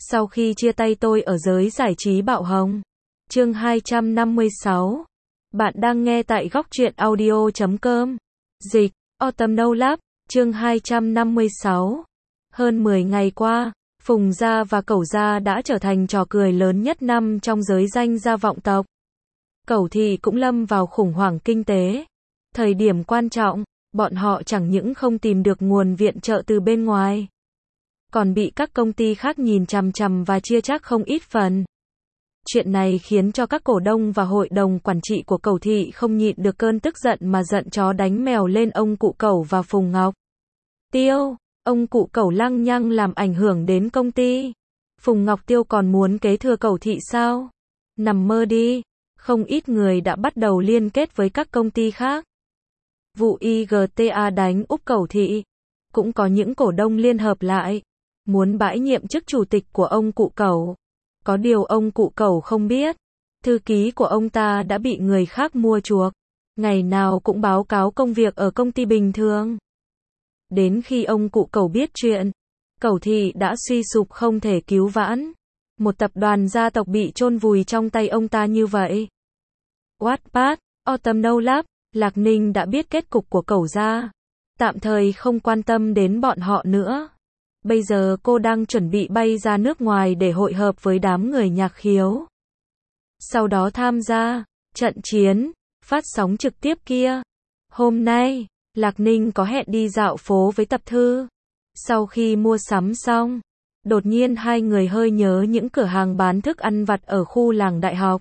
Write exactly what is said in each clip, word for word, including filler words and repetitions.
Sau khi chia tay tôi ở giới giải trí bạo hồng. Chương hai trăm năm mươi sáu. Bạn đang nghe tại góc truyện audio chấm com. Dịch, Autumn No Lab, chương hai trăm năm mươi sáu. Hơn mười ngày qua, Phùng Gia và Cẩu Gia đã trở thành trò cười lớn nhất năm trong giới danh gia vọng tộc. Cẩu Thị cũng lâm vào khủng hoảng kinh tế. Thời điểm quan trọng, bọn họ chẳng những không tìm được nguồn viện trợ từ bên ngoài, còn bị các công ty khác nhìn chằm chằm và chia chác không ít phần. Chuyện này khiến cho các cổ đông và hội đồng quản trị của Cẩu Thị không nhịn được cơn tức giận mà giận chó đánh mèo lên ông cụ Cẩu và Phùng Ngọc Tiêu. Ông cụ Cẩu lăng nhăng làm ảnh hưởng đến công ty. Phùng Ngọc Tiêu còn muốn kế thừa Cẩu Thị sao? Nằm mơ đi. Không ít người đã bắt đầu liên kết với các công ty khác. Vụ i giê tê a đánh úp Cẩu Thị. Cũng có những cổ đông liên hợp lại, muốn bãi nhiệm chức chủ tịch của ông cụ Cẩu. Có điều ông cụ Cẩu không biết, thư ký của ông ta đã bị người khác mua chuộc, ngày nào cũng báo cáo công việc ở công ty bình thường. Đến khi ông cụ Cẩu biết chuyện, Cẩu Thị đã suy sụp không thể cứu vãn. Một tập đoàn gia tộc bị chôn vùi trong tay ông ta như vậy. Wattpad, Autumn No Lab, Lạc Ninh đã biết kết cục của Cẩu Gia. Tạm thời không quan tâm đến bọn họ nữa. Bây giờ cô đang chuẩn bị bay ra nước ngoài để hội hợp với đám người Nhạc Khiếu. Sau đó tham gia trận chiến phát sóng trực tiếp kia. Hôm nay, Lạc Ninh có hẹn đi dạo phố với Tập Thư. Sau khi mua sắm xong, đột nhiên hai người hơi nhớ những cửa hàng bán thức ăn vặt ở khu làng đại học,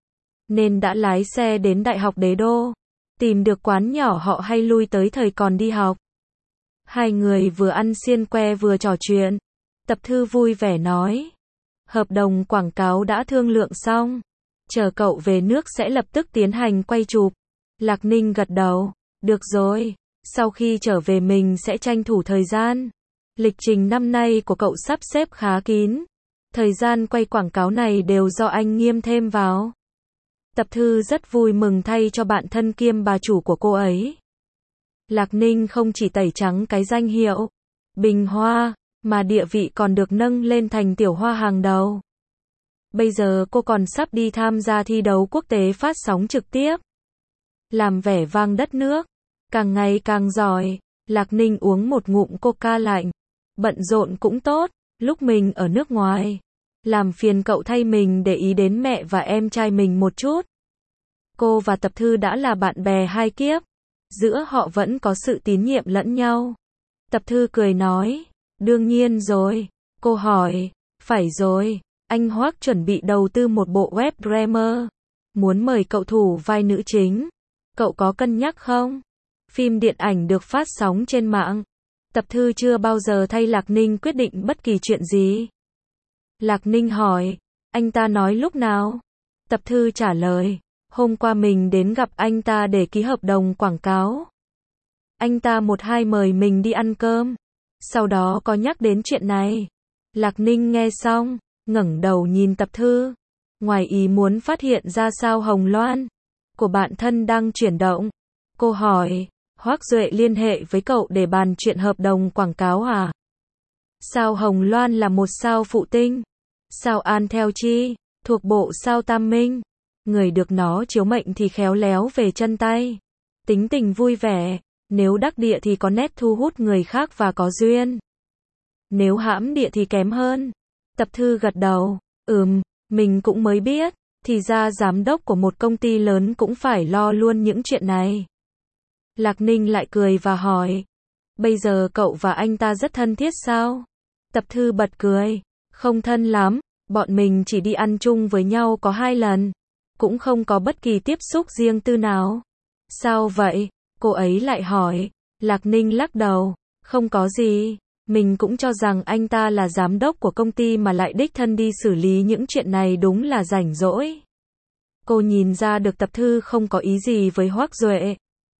nên đã lái xe đến Đại học Đế Đô, tìm được quán nhỏ họ hay lui tới thời còn đi học. Hai người vừa ăn xiên que vừa trò chuyện. Tập Thư vui vẻ nói, hợp đồng quảng cáo đã thương lượng xong, chờ cậu về nước sẽ lập tức tiến hành quay chụp. Lạc Ninh gật đầu, được rồi, sau khi trở về mình sẽ tranh thủ thời gian. Lịch trình năm nay của cậu sắp xếp khá kín, thời gian quay quảng cáo này đều do anh Nghiêm thêm vào. Tập Thư rất vui mừng thay cho bạn thân kiêm bà chủ của cô ấy. Lạc Ninh không chỉ tẩy trắng cái danh hiệu Bình Hoa, mà địa vị còn được nâng lên thành tiểu hoa hàng đầu. Bây giờ cô còn sắp đi tham gia thi đấu quốc tế phát sóng trực tiếp, làm vẻ vang đất nước, càng ngày càng giỏi. Lạc Ninh uống một ngụm coca lạnh, bận rộn cũng tốt, lúc mình ở nước ngoài, làm phiền cậu thay mình để ý đến mẹ và em trai mình một chút. Cô và Tập Thư đã là bạn bè hai kiếp, giữa họ vẫn có sự tín nhiệm lẫn nhau. Tập Thư cười nói, đương nhiên rồi. Cô hỏi, phải rồi, anh Hoác chuẩn bị đầu tư một bộ web drama, muốn mời cậu thủ vai nữ chính. Cậu có cân nhắc không? Phim điện ảnh được phát sóng trên mạng. Tập Thư chưa bao giờ thay Lạc Ninh quyết định bất kỳ chuyện gì. Lạc Ninh hỏi, anh ta nói lúc nào? Tập Thư trả lời, hôm qua mình đến gặp anh ta để ký hợp đồng quảng cáo. Anh ta một hai mời mình đi ăn cơm, sau đó có nhắc đến chuyện này. Lạc Ninh nghe xong, ngẩng đầu nhìn Tập Thư, ngoài ý muốn phát hiện ra sao Hồng Loan của bạn thân đang chuyển động. Cô hỏi, Hoác Duệ liên hệ với cậu để bàn chuyện hợp đồng quảng cáo à? Sao Hồng Loan là một sao phụ tinh, sao An Theo Chi thuộc bộ sao Tam Minh, người được nó chiếu mệnh thì khéo léo về chân tay, tính tình vui vẻ, nếu đắc địa thì có nét thu hút người khác và có duyên, nếu hãm địa thì kém hơn. Tập Thư gật đầu, ừm, mình cũng mới biết, thì ra giám đốc của một công ty lớn cũng phải lo luôn những chuyện này. Lạc Ninh lại cười và hỏi, bây giờ cậu và anh ta rất thân thiết sao? Tập Thư bật cười, không thân lắm, bọn mình chỉ đi ăn chung với nhau có hai lần, cũng không có bất kỳ tiếp xúc riêng tư nào. Sao vậy? Cô ấy lại hỏi. Lạc Ninh lắc đầu, không có gì, mình cũng cho rằng anh ta là giám đốc của công ty mà lại đích thân đi xử lý những chuyện này đúng là rảnh rỗi. Cô nhìn ra được Tập Thư không có ý gì với Hoác Duệ,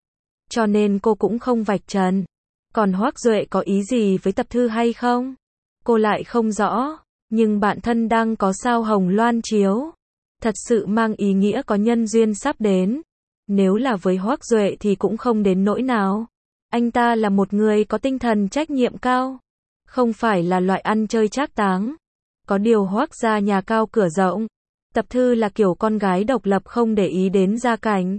cho nên cô cũng không vạch trần. Còn Hoác Duệ có ý gì với Tập Thư hay không? Cô lại không rõ, nhưng bạn thân đang có sao Hồng Loan chiếu, thật sự mang ý nghĩa có nhân duyên sắp đến. Nếu là với Hoác Duệ thì cũng không đến nỗi nào. Anh ta là một người có tinh thần trách nhiệm cao, không phải là loại ăn chơi trác táng. Có điều Hoắc gia nhà cao cửa rộng. Tập Thư là kiểu con gái độc lập không để ý đến gia cảnh.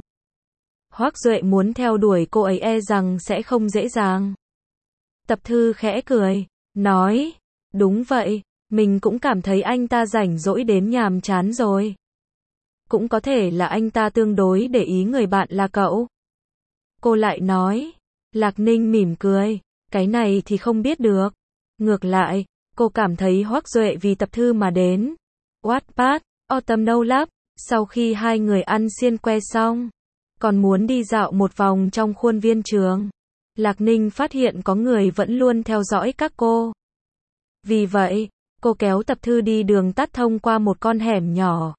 Hoắc Duệ muốn theo đuổi cô ấy e rằng sẽ không dễ dàng. Tập Thư khẽ cười, nói, đúng vậy, mình cũng cảm thấy anh ta rảnh rỗi đến nhàm chán rồi. Cũng có thể là anh ta tương đối để ý người bạn là cậu. Cô lại nói, Lạc Ninh mỉm cười, cái này thì không biết được. Ngược lại, cô cảm thấy Hoắc Duệ vì Tập Thư mà đến. Wattpad, Autumn No Lab, sau khi hai người ăn xiên que xong, còn muốn đi dạo một vòng trong khuôn viên trường. Lạc Ninh phát hiện có người vẫn luôn theo dõi các cô. Vì vậy, cô kéo Tập Thư đi đường tắt thông qua một con hẻm nhỏ.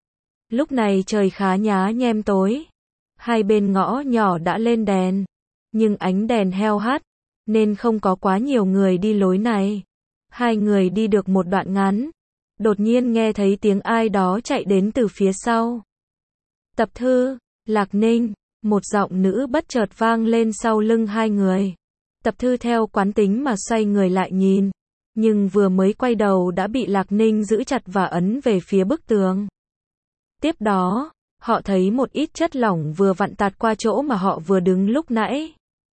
Lúc này trời khá nhá nhem tối. Hai bên ngõ nhỏ đã lên đèn. Nhưng ánh đèn heo hắt, nên không có quá nhiều người đi lối này. Hai người đi được một đoạn ngắn. Đột nhiên nghe thấy tiếng ai đó chạy đến từ phía sau. Tập Thư, Lạc Ninh, một giọng nữ bất chợt vang lên sau lưng hai người. Tập Thư theo quán tính mà xoay người lại nhìn. Nhưng vừa mới quay đầu đã bị Lạc Ninh giữ chặt và ấn về phía bức tường. Tiếp đó, họ thấy một ít chất lỏng vừa vặn tạt qua chỗ mà họ vừa đứng lúc nãy.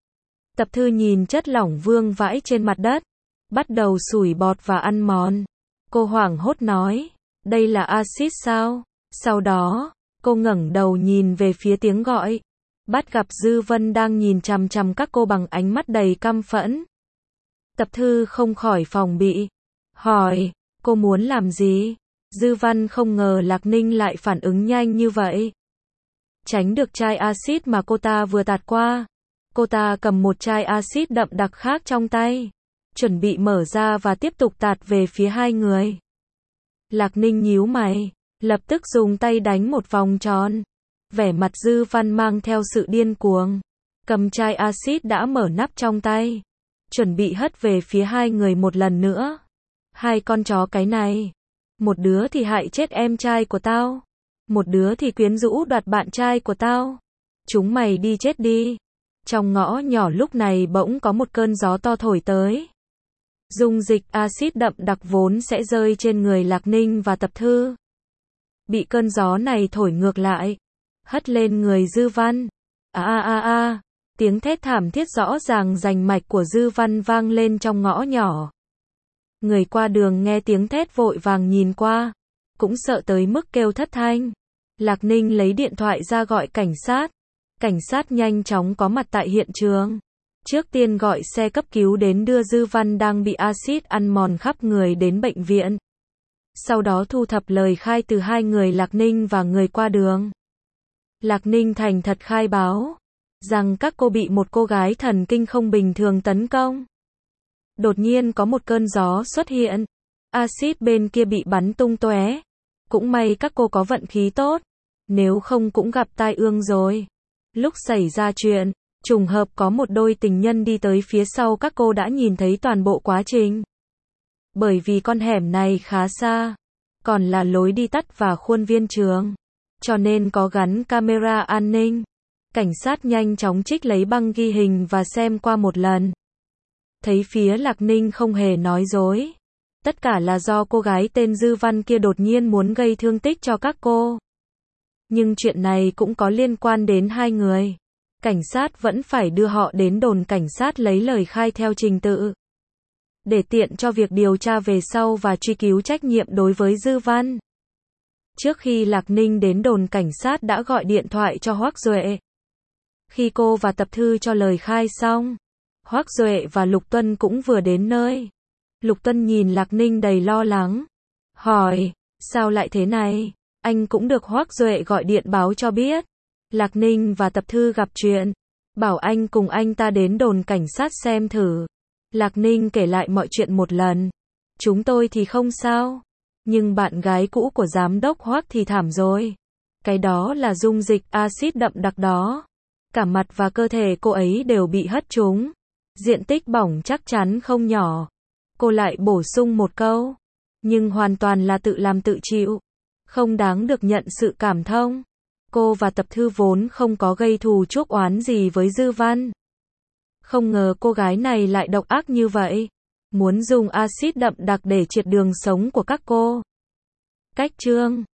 Tập Thư nhìn chất lỏng vương vãi trên mặt đất, bắt đầu sủi bọt và ăn mòn. Cô hoảng hốt nói, đây là axit sao? Sau đó, cô ngẩng đầu nhìn về phía tiếng gọi. Bắt gặp Dư Vân đang nhìn chằm chằm các cô bằng ánh mắt đầy căm phẫn. Tập Thư không khỏi phòng bị. Hỏi, cô muốn làm gì? Dư Văn không ngờ Lạc Ninh lại phản ứng nhanh như vậy. Tránh được chai axit mà cô ta vừa tạt qua. Cô ta cầm một chai axit đậm đặc khác trong tay. Chuẩn bị mở ra và tiếp tục tạt về phía hai người. Lạc Ninh nhíu mày, lập tức dùng tay đánh một vòng tròn. Vẻ mặt Dư Văn mang theo sự điên cuồng. Cầm chai axit đã mở nắp trong tay. Chuẩn bị hất về phía hai người một lần nữa. Hai con chó cái này. Một đứa thì hại chết em trai của tao. Một đứa thì quyến rũ đoạt bạn trai của tao. Chúng mày đi chết đi. Trong ngõ nhỏ lúc này bỗng có một cơn gió to thổi tới. Dung dịch axit đậm đặc vốn sẽ rơi trên người Lạc Ninh và Tập Thư. Bị cơn gió này thổi ngược lại. Hất lên người Dư Văn. A a a a. Tiếng thét thảm thiết rõ ràng rành mạch của Dư Văn vang lên trong ngõ nhỏ. Người qua đường nghe tiếng thét vội vàng nhìn qua. Cũng sợ tới mức kêu thất thanh. Lạc Ninh lấy điện thoại ra gọi cảnh sát. Cảnh sát nhanh chóng có mặt tại hiện trường. Trước tiên gọi xe cấp cứu đến đưa Dư Văn đang bị axit ăn mòn khắp người đến bệnh viện. Sau đó thu thập lời khai từ hai người Lạc Ninh và người qua đường. Lạc Ninh thành thật khai báo rằng các cô bị một cô gái thần kinh không bình thường tấn công. Đột nhiên có một cơn gió xuất hiện. Axit bên kia bị bắn tung tóe. Cũng may các cô có vận khí tốt. Nếu không cũng gặp tai ương rồi. Lúc xảy ra chuyện, trùng hợp có một đôi tình nhân đi tới phía sau các cô đã nhìn thấy toàn bộ quá trình. Bởi vì con hẻm này khá xa. Còn là lối đi tắt và khuôn viên trường. Cho nên có gắn camera an ninh. Cảnh sát nhanh chóng trích lấy băng ghi hình và xem qua một lần. Thấy phía Lạc Ninh không hề nói dối. Tất cả là do cô gái tên Dư Văn kia đột nhiên muốn gây thương tích cho các cô. Nhưng chuyện này cũng có liên quan đến hai người. Cảnh sát vẫn phải đưa họ đến đồn cảnh sát lấy lời khai theo trình tự. Để tiện cho việc điều tra về sau và truy cứu trách nhiệm đối với Dư Văn. Trước khi Lạc Ninh đến đồn cảnh sát đã gọi điện thoại cho Hoắc Duệ. Khi cô và Tập Thư cho lời khai xong, Hoắc Duệ và Lục Tuân cũng vừa đến nơi. Lục Tuân nhìn Lạc Ninh đầy lo lắng. Hỏi, sao lại thế này? Anh cũng được Hoắc Duệ gọi điện báo cho biết. Lạc Ninh và Tập Thư gặp chuyện. Bảo anh cùng anh ta đến đồn cảnh sát xem thử. Lạc Ninh kể lại mọi chuyện một lần. Chúng tôi thì không sao. Nhưng bạn gái cũ của giám đốc Hoắc thì thảm rồi. Cái đó là dung dịch axit đậm đặc đó. Cả mặt và cơ thể cô ấy đều bị hất trúng. Diện tích bỏng chắc chắn không nhỏ. Cô lại bổ sung một câu. Nhưng hoàn toàn là tự làm tự chịu. Không đáng được nhận sự cảm thông. Cô và Tập Thư vốn không có gây thù chuốc oán gì với Dư Văn. Không ngờ cô gái này lại độc ác như vậy. Muốn dùng axit đậm đặc để triệt đường sống của các cô. Cách chương